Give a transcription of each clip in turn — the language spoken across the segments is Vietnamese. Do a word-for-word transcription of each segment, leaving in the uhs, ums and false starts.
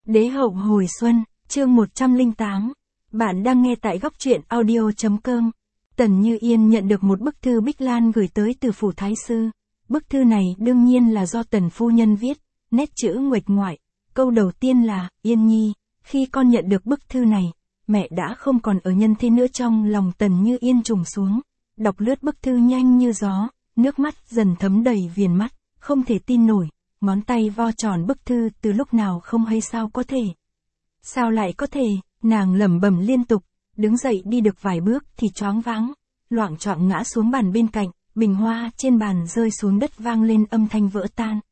Đế hậu hồi xuân, chương một trăm lẻ tám. Bạn đang nghe tại góc truyện audio.com. Tần Như Yên nhận được một bức thư Bích Lan gửi tới từ phủ thái sư. Bức thư này đương nhiên là do Tần phu nhân viết, nét chữ nguệch ngoại. Câu đầu tiên là, Yên Nhi, khi con nhận được bức thư này, mẹ đã không còn ở nhân thế nữa. Trong lòng Tần Như Yên trùng xuống, đọc lướt bức thư nhanh như gió, nước mắt dần thấm đầy viền mắt, không thể tin nổi. Ngón tay vo tròn bức thư từ lúc nào không hay. Sao có thể? Sao lại có thể? Nàng lẩm bẩm liên tục, đứng dậy đi được vài bước thì choáng váng, loạng choạng ngã xuống bàn bên cạnh, bình hoa trên bàn rơi xuống đất vang lên âm thanh vỡ tan.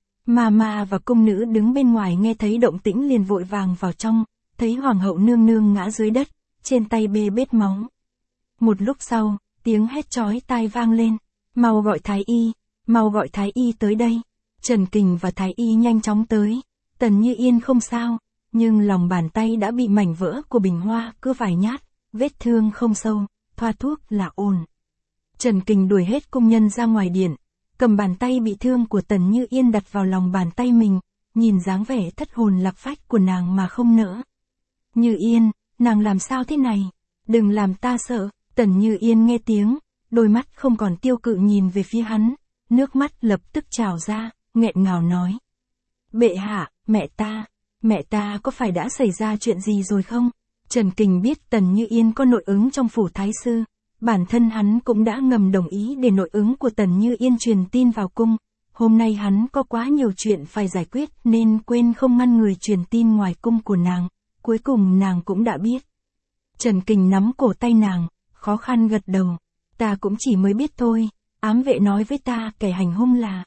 Mama và cung nữ đứng bên ngoài nghe thấy động tĩnh liền vội vàng vào trong, thấy hoàng hậu nương nương ngã dưới đất, trên tay bê bết máu. Một lúc sau, tiếng hét chói tai vang lên, mau gọi thái y, mau gọi thái y tới đây. Trần Kình và thái y nhanh chóng tới. Tần Như Yên không sao, nhưng lòng bàn tay đã bị mảnh vỡ của bình hoa cưa vài nhát, vết thương không sâu, thoa thuốc là ổn. Trần Kình đuổi hết cung nhân ra ngoài điện, cầm bàn tay bị thương của Tần Như Yên đặt vào lòng bàn tay mình, nhìn dáng vẻ thất hồn lạc phách của nàng mà không nỡ. Như Yên, nàng làm sao thế này? Đừng làm ta sợ. Tần Như Yên nghe tiếng, đôi mắt không còn tiêu cự nhìn về phía hắn, nước mắt lập tức trào ra, nghẹn ngào nói. Bệ hạ, mẹ ta, mẹ ta có phải đã xảy ra chuyện gì rồi không? Trần Kình biết Tần Như Yên có nội ứng trong phủ thái sư, bản thân hắn cũng đã ngầm đồng ý để nội ứng của Tần Như Yên truyền tin vào cung. Hôm nay hắn có quá nhiều chuyện phải giải quyết nên quên không ngăn người truyền tin ngoài cung của nàng, cuối cùng nàng cũng đã biết. Trần Kình nắm cổ tay nàng, khó khăn gật đầu. Ta cũng chỉ mới biết thôi, ám vệ nói với ta kẻ hành hung là...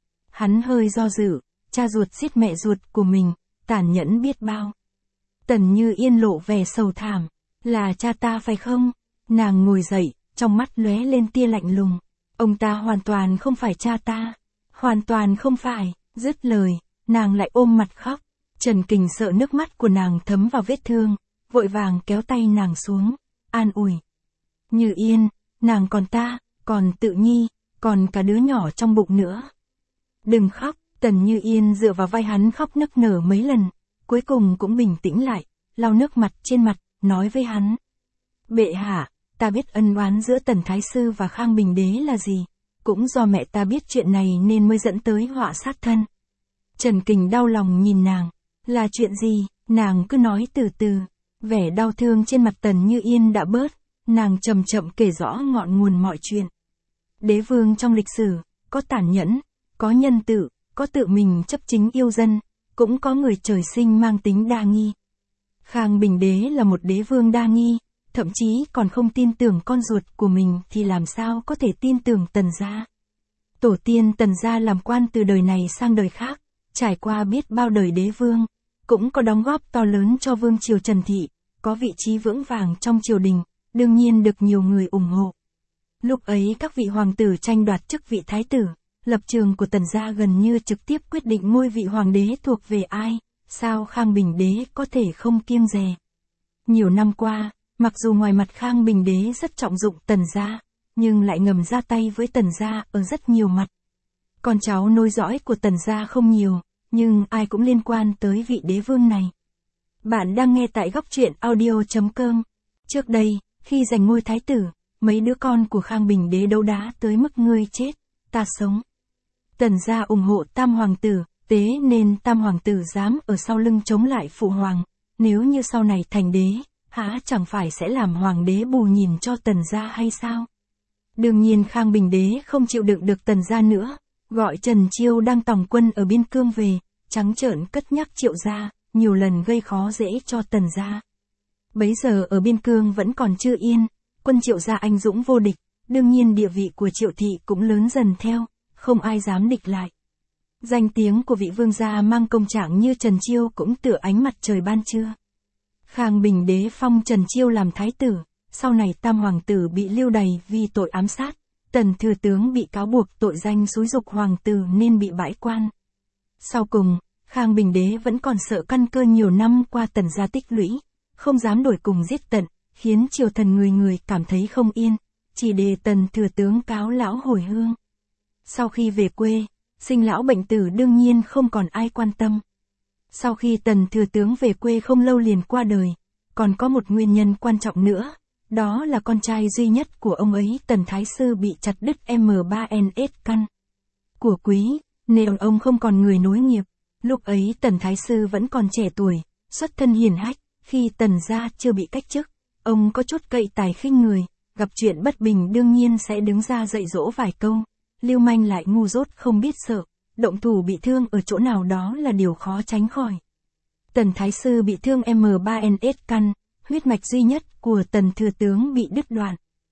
Hắn hơi do dự, cha ruột giết mẹ ruột của mình, tàn nhẫn biết bao. Tần Như Yên lộ vẻ sầu thảm, là cha ta phải không? Nàng ngồi dậy, trong mắt lóe lên tia lạnh lùng. Ông ta hoàn toàn không phải cha ta, hoàn toàn không phải. Dứt lời, nàng lại ôm mặt khóc. Trần Kình sợ nước mắt của nàng thấm vào vết thương, vội vàng kéo tay nàng xuống, an ủi. Như Yên, nàng còn ta, còn Tự Nhi, còn cả đứa nhỏ trong bụng nữa. Đừng khóc. Tần Như Yên dựa vào vai hắn khóc nức nở mấy lần, cuối cùng cũng bình tĩnh lại, lau nước mặt trên mặt, nói với hắn. Bệ hạ, ta biết ân oán giữa Tần Thái Sư và Khang Bình Đế là gì, cũng do mẹ ta biết chuyện này nên mới dẫn tới họa sát thân. Trần Kình đau lòng nhìn nàng, là chuyện gì, nàng cứ nói từ từ, vẻ đau thương trên mặt Tần Như Yên đã bớt, nàng chậm chậm kể rõ ngọn nguồn mọi chuyện. Đế vương trong lịch sử, có tàn nhẫn, có nhân tử, có tự mình chấp chính yêu dân, cũng có người trời sinh mang tính đa nghi. Khang Bình Đế là một đế vương đa nghi, thậm chí còn không tin tưởng con ruột của mình thì làm sao có thể tin tưởng Tần gia. Tổ tiên Tần gia làm quan từ đời này sang đời khác, trải qua biết bao đời đế vương, cũng có đóng góp to lớn cho vương triều Trần Thị, có vị trí vững vàng trong triều đình, đương nhiên được nhiều người ủng hộ. Lúc ấy các vị hoàng tử tranh đoạt chức vị thái tử, lập trường của Tần gia gần như trực tiếp quyết định ngôi vị hoàng đế thuộc về ai, sao Khang Bình Đế có thể không kiêng dè. Nhiều năm qua, mặc dù ngoài mặt Khang Bình Đế rất trọng dụng Tần gia, nhưng lại ngầm ra tay với Tần gia ở rất nhiều mặt. Con cháu nối dõi của Tần gia không nhiều, nhưng ai cũng liên quan tới vị đế vương này. Bạn đang nghe tại góc truyện audio.com. Trước đây, khi giành ngôi thái tử, mấy đứa con của Khang Bình Đế đấu đá tới mức ngươi chết, ta sống. Tần gia ủng hộ tam hoàng tử, tế nên tam hoàng tử dám ở sau lưng chống lại phụ hoàng, nếu như sau này thành đế, hả chẳng phải sẽ làm hoàng đế bù nhìn cho Tần gia hay sao? Đương nhiên Khang Bình Đế không chịu đựng được Tần gia nữa, gọi Trần Chiêu đang tòng quân ở biên cương về, trắng trợn cất nhắc Triệu gia, nhiều lần gây khó dễ cho Tần gia. Bấy giờ ở biên cương vẫn còn chưa yên, quân Triệu gia anh dũng vô địch, đương nhiên địa vị của Triệu thị cũng lớn dần theo, không ai dám địch lại. Danh tiếng của vị vương gia mang công trạng như Trần Chiêu cũng tựa ánh mặt trời ban trưa. Khang Bình Đế phong Trần Chiêu làm thái tử, sau này tam hoàng tử bị lưu đày vì tội ám sát, Tần thừa tướng bị cáo buộc tội danh xúi giục hoàng tử nên bị bãi quan. Sau cùng, Khang Bình Đế vẫn còn sợ căn cơ nhiều năm qua Tần gia tích lũy, không dám đổi cùng giết tận, khiến triều thần người người cảm thấy không yên, chỉ để Tần thừa tướng cáo lão hồi hương. Sau khi về quê, sinh lão bệnh tử đương nhiên không còn ai quan tâm. Sau khi Tần thừa tướng về quê không lâu liền qua đời, còn có một nguyên nhân quan trọng nữa, đó là con trai duy nhất của ông ấy Tần Thái Sư bị chặt đứt M ba N S căn của quý, nên ông không còn người nối nghiệp. Lúc ấy Tần Thái Sư vẫn còn trẻ tuổi, xuất thân hiền hách, khi Tần gia chưa bị cách chức, ông có chút cậy tài khinh người, gặp chuyện bất bình đương nhiên sẽ đứng ra dạy dỗ vài câu. Lưu manh lại ngu dốt không biết sợ, động thủ bị thương ở chỗ nào đó là điều khó tránh khỏi. Tần Thái Sư bị thương M ba N S căn, huyết mạch duy nhất của Tần thừa tướng bị đứt đoạn.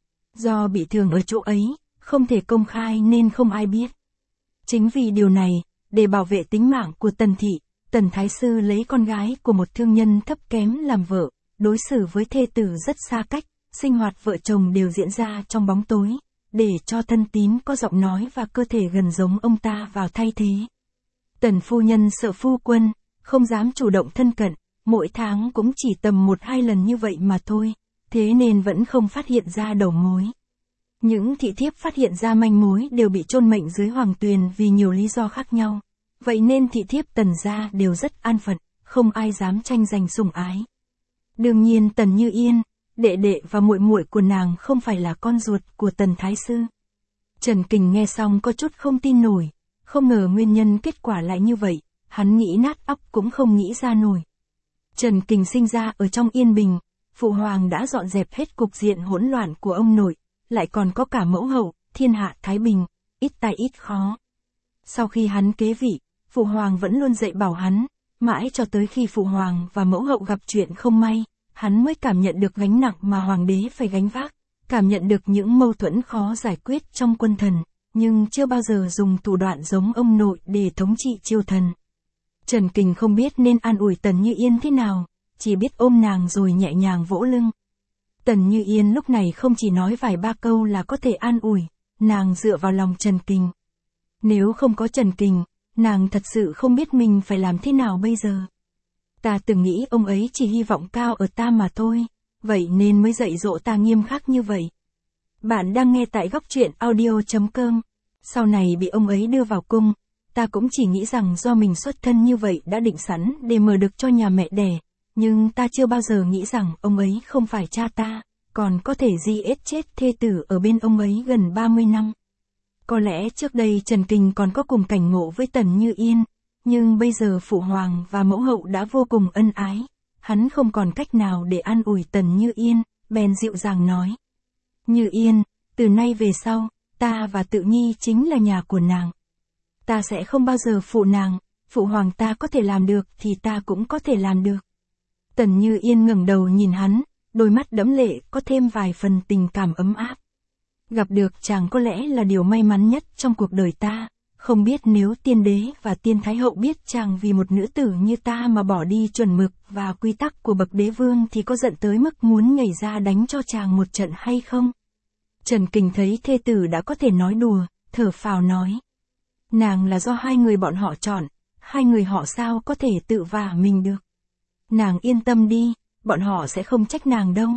Do bị thương ở chỗ ấy, không thể công khai nên không ai biết. Chính vì điều này, để bảo vệ tính mạng của Tần thị, Tần Thái Sư lấy con gái của một thương nhân thấp kém làm vợ, đối xử với thê tử rất xa cách, sinh hoạt vợ chồng đều diễn ra trong bóng tối, để cho thân tín có giọng nói và cơ thể gần giống ông ta vào thay thế. Tần phu nhân sợ phu quân, không dám chủ động thân cận, mỗi tháng cũng chỉ tầm một hai lần như vậy mà thôi, thế nên vẫn không phát hiện ra đầu mối. Những thị thiếp phát hiện ra manh mối đều bị chôn mệnh dưới hoàng tuyền vì nhiều lý do khác nhau. Vậy nên thị thiếp Tần gia đều rất an phận, không ai dám tranh giành sủng ái. Đương nhiên Tần Như Yên, đệ đệ và muội muội của nàng không phải là con ruột của Tần Thái Sư. Trần Kình nghe xong có chút không tin nổi, không ngờ nguyên nhân kết quả lại như vậy, hắn nghĩ nát óc cũng không nghĩ ra nổi. Trần Kình sinh ra ở trong yên bình, phụ hoàng đã dọn dẹp hết cục diện hỗn loạn của ông nội, lại còn có cả mẫu hậu, thiên hạ thái bình, ít tai ít khó. Sau khi hắn kế vị, phụ hoàng vẫn luôn dạy bảo hắn, mãi cho tới khi phụ hoàng và mẫu hậu gặp chuyện không may, hắn mới cảm nhận được gánh nặng mà hoàng đế phải gánh vác, cảm nhận được những mâu thuẫn khó giải quyết trong quân thần, nhưng chưa bao giờ dùng thủ đoạn giống ông nội để thống trị triều thần. Trần Kình không biết nên an ủi Tần Như Yên thế nào, chỉ biết ôm nàng rồi nhẹ nhàng vỗ lưng. Tần Như Yên lúc này không chỉ nói vài ba câu là có thể an ủi, nàng dựa vào lòng Trần Kình. Nếu không có Trần Kình, nàng thật sự không biết mình phải làm thế nào bây giờ. Ta từng nghĩ ông ấy chỉ hy vọng cao ở ta mà thôi, vậy nên mới dạy dỗ ta nghiêm khắc như vậy. Bạn đang nghe tại góc truyện audio chấm com. Sau này bị ông ấy đưa vào cung, ta cũng chỉ nghĩ rằng do mình xuất thân như vậy đã định sẵn để mở được cho nhà mẹ đẻ, nhưng ta chưa bao giờ nghĩ rằng ông ấy không phải cha ta, còn có thể giết chết thê tử ở bên ông ấy gần ba mươi năm. Có lẽ trước đây Trần Kình còn có cùng cảnh ngộ với Tần Như Yên, nhưng bây giờ phụ hoàng và mẫu hậu đã vô cùng ân ái, hắn không còn cách nào để an ủi Tần Như Yên, bèn dịu dàng nói. Như Yên, từ nay về sau, ta và Tự Nhi chính là nhà của nàng. Ta sẽ không bao giờ phụ nàng, phụ hoàng ta có thể làm được thì ta cũng có thể làm được. Tần Như Yên ngẩng đầu nhìn hắn, đôi mắt đẫm lệ có thêm vài phần tình cảm ấm áp. Gặp được chàng có lẽ là điều may mắn nhất trong cuộc đời ta, không biết nếu tiên đế và tiên thái hậu biết chàng vì một nữ tử như ta mà bỏ đi chuẩn mực và quy tắc của bậc đế vương thì có giận tới mức muốn nhảy ra đánh cho chàng một trận hay không? Trần Kình thấy thê tử đã có thể nói đùa, thở phào nói. Nàng là do hai người bọn họ chọn, hai người họ sao có thể tự vả mình được. Nàng yên tâm đi, bọn họ sẽ không trách nàng đâu.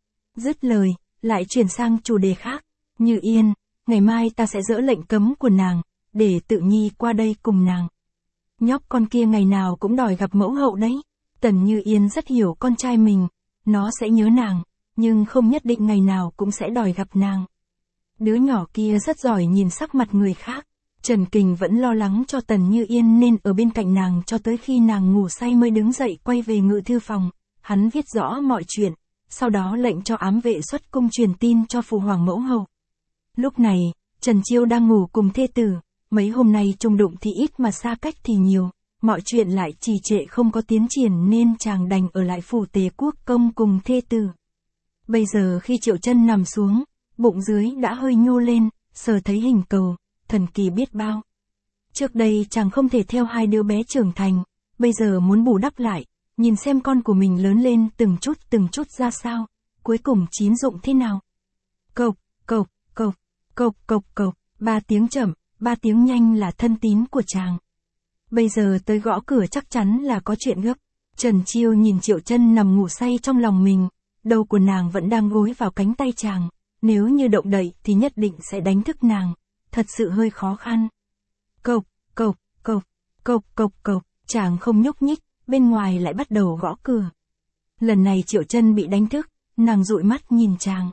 Dứt lời, lại chuyển sang chủ đề khác. Như Yên, ngày mai ta sẽ dỡ lệnh cấm của nàng, để Tự Nhi qua đây cùng nàng. Nhóc con kia ngày nào cũng đòi gặp mẫu hậu đấy. Tần Như Yên rất hiểu con trai mình, nó sẽ nhớ nàng, nhưng không nhất định ngày nào cũng sẽ đòi gặp nàng. Đứa nhỏ kia rất giỏi nhìn sắc mặt người khác. Trần Kình vẫn lo lắng cho Tần Như Yên nên ở bên cạnh nàng cho tới khi nàng ngủ say mới đứng dậy quay về ngự thư phòng. Hắn viết rõ mọi chuyện, sau đó lệnh cho ám vệ xuất cung truyền tin cho phụ hoàng mẫu hậu. Lúc này, Trần Chiêu đang ngủ cùng thê tử, mấy hôm nay chung đụng thì ít mà xa cách thì nhiều, mọi chuyện lại trì trệ không có tiến triển nên chàng đành ở lại phủ Tề Quốc công cùng thê tử. Bây giờ khi Triệu Chân nằm xuống, bụng dưới đã hơi nhô lên, sờ thấy hình cầu, thần kỳ biết bao. Trước đây chàng không thể theo hai đứa bé trưởng thành, bây giờ muốn bù đắp lại, nhìn xem con của mình lớn lên từng chút từng chút ra sao, cuối cùng chín dụng thế nào. Cộc, cộc, cộc, cộc cộc cộc, ba tiếng chậm, ba tiếng nhanh là thân tín của chàng. Bây giờ tới gõ cửa chắc chắn là có chuyện gấp. Trần Chiêu nhìn Triệu Chân nằm ngủ say trong lòng mình, đầu của nàng vẫn đang gối vào cánh tay chàng, nếu như động đậy thì nhất định sẽ đánh thức nàng, thật sự hơi khó khăn. Cộc, cộc, cộc, cộc cộc cộc, chàng không nhúc nhích, bên ngoài lại bắt đầu gõ cửa. Lần này Triệu Chân bị đánh thức, nàng dụi mắt nhìn chàng.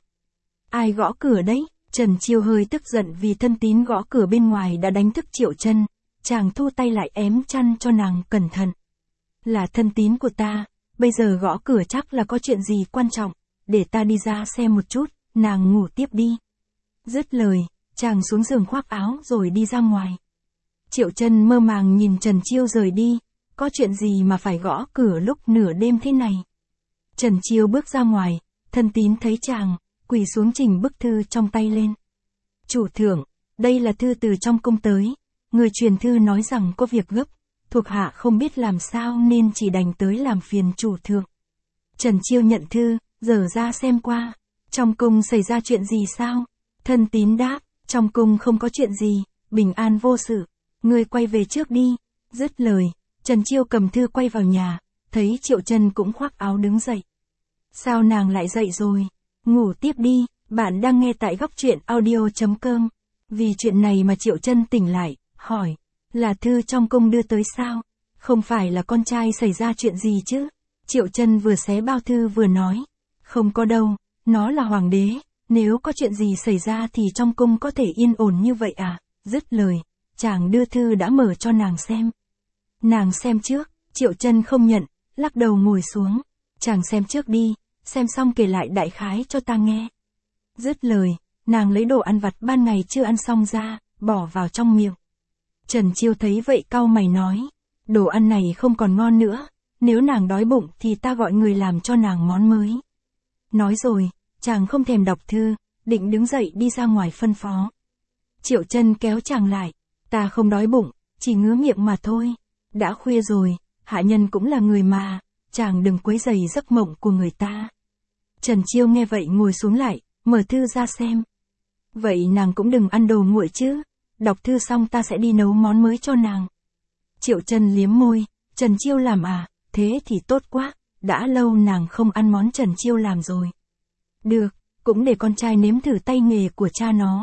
Ai gõ cửa đấy? Trần Chiêu hơi tức giận vì thân tín gõ cửa bên ngoài đã đánh thức Triệu Chân. Chàng thu tay lại ém chăn cho nàng cẩn thận. Là thân tín của ta, bây giờ gõ cửa chắc là có chuyện gì quan trọng, để ta đi ra xem một chút, nàng ngủ tiếp đi. Dứt lời, chàng xuống giường khoác áo rồi đi ra ngoài. Triệu Chân mơ màng nhìn Trần Chiêu rời đi, có chuyện gì mà phải gõ cửa lúc nửa đêm thế này. Trần Chiêu bước ra ngoài, thân tín thấy chàng, quỳ xuống trình bức thư trong tay lên. Chủ thượng, đây là thư từ trong cung tới, người truyền thư nói rằng có việc gấp, thuộc hạ không biết làm sao nên chỉ đành tới làm phiền chủ thượng. Trần Chiêu nhận thư, dở ra xem qua, trong cung xảy ra chuyện gì sao? Thân tín đáp, trong cung không có chuyện gì, bình an vô sự, ngươi quay về trước đi. Dứt lời, Trần Chiêu cầm thư quay vào nhà, thấy Triệu Chân cũng khoác áo đứng dậy. Sao nàng lại dậy rồi? Ngủ tiếp đi, bạn đang nghe tại góc truyện audio chấm com. Vì chuyện này mà Triệu Chân tỉnh lại, hỏi, là thư trong cung đưa tới sao? Không phải là con trai xảy ra chuyện gì chứ? Triệu Chân vừa xé bao thư vừa nói, không có đâu, nó là hoàng đế, nếu có chuyện gì xảy ra thì trong cung có thể yên ổn như vậy à? Dứt lời, chàng đưa thư đã mở cho nàng xem. Nàng xem trước, Triệu Chân không nhận, lắc đầu ngồi xuống. Chàng xem trước đi, xem xong kể lại đại khái cho ta nghe. Dứt lời, nàng lấy đồ ăn vặt ban ngày chưa ăn xong ra, bỏ vào trong miệng. Trần Chiêu thấy vậy cau mày nói, đồ ăn này không còn ngon nữa, nếu nàng đói bụng thì ta gọi người làm cho nàng món mới. Nói rồi, chàng không thèm đọc thư, định đứng dậy đi ra ngoài phân phó. Triệu Chân kéo chàng lại, ta không đói bụng, chỉ ngứa miệng mà thôi. Đã khuya rồi, hạ nhân cũng là người mà, chàng đừng quấy rầy giấc mộng của người ta. Trần Chiêu nghe vậy ngồi xuống lại, mở thư ra xem. Vậy nàng cũng đừng ăn đồ nguội chứ, đọc thư xong ta sẽ đi nấu món mới cho nàng. Triệu Chân liếm môi, Trần Chiêu làm à, thế thì tốt quá, đã lâu nàng không ăn món Trần Chiêu làm rồi. Được, cũng để con trai nếm thử tay nghề của cha nó.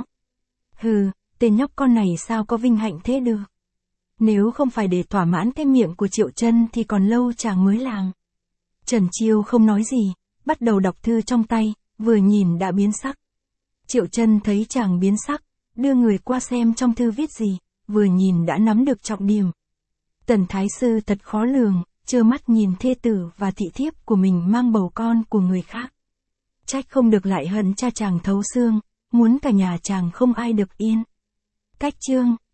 Hừ, tên nhóc con này sao có vinh hạnh thế được. Nếu không phải để thỏa mãn cái miệng của Triệu Chân thì còn lâu chàng mới làm. Trần Chiêu không nói gì, bắt đầu đọc thư trong tay, vừa nhìn đã biến sắc. Triệu Chân thấy chàng biến sắc, đưa người qua xem trong thư viết gì, vừa nhìn đã nắm được trọng điểm. Tần Thái Sư thật khó lường, trơ mắt nhìn thê tử và thị thiếp của mình mang bầu con của người khác. Trách không được lại hận cha chàng thấu xương, muốn cả nhà chàng không ai được yên. Cách chương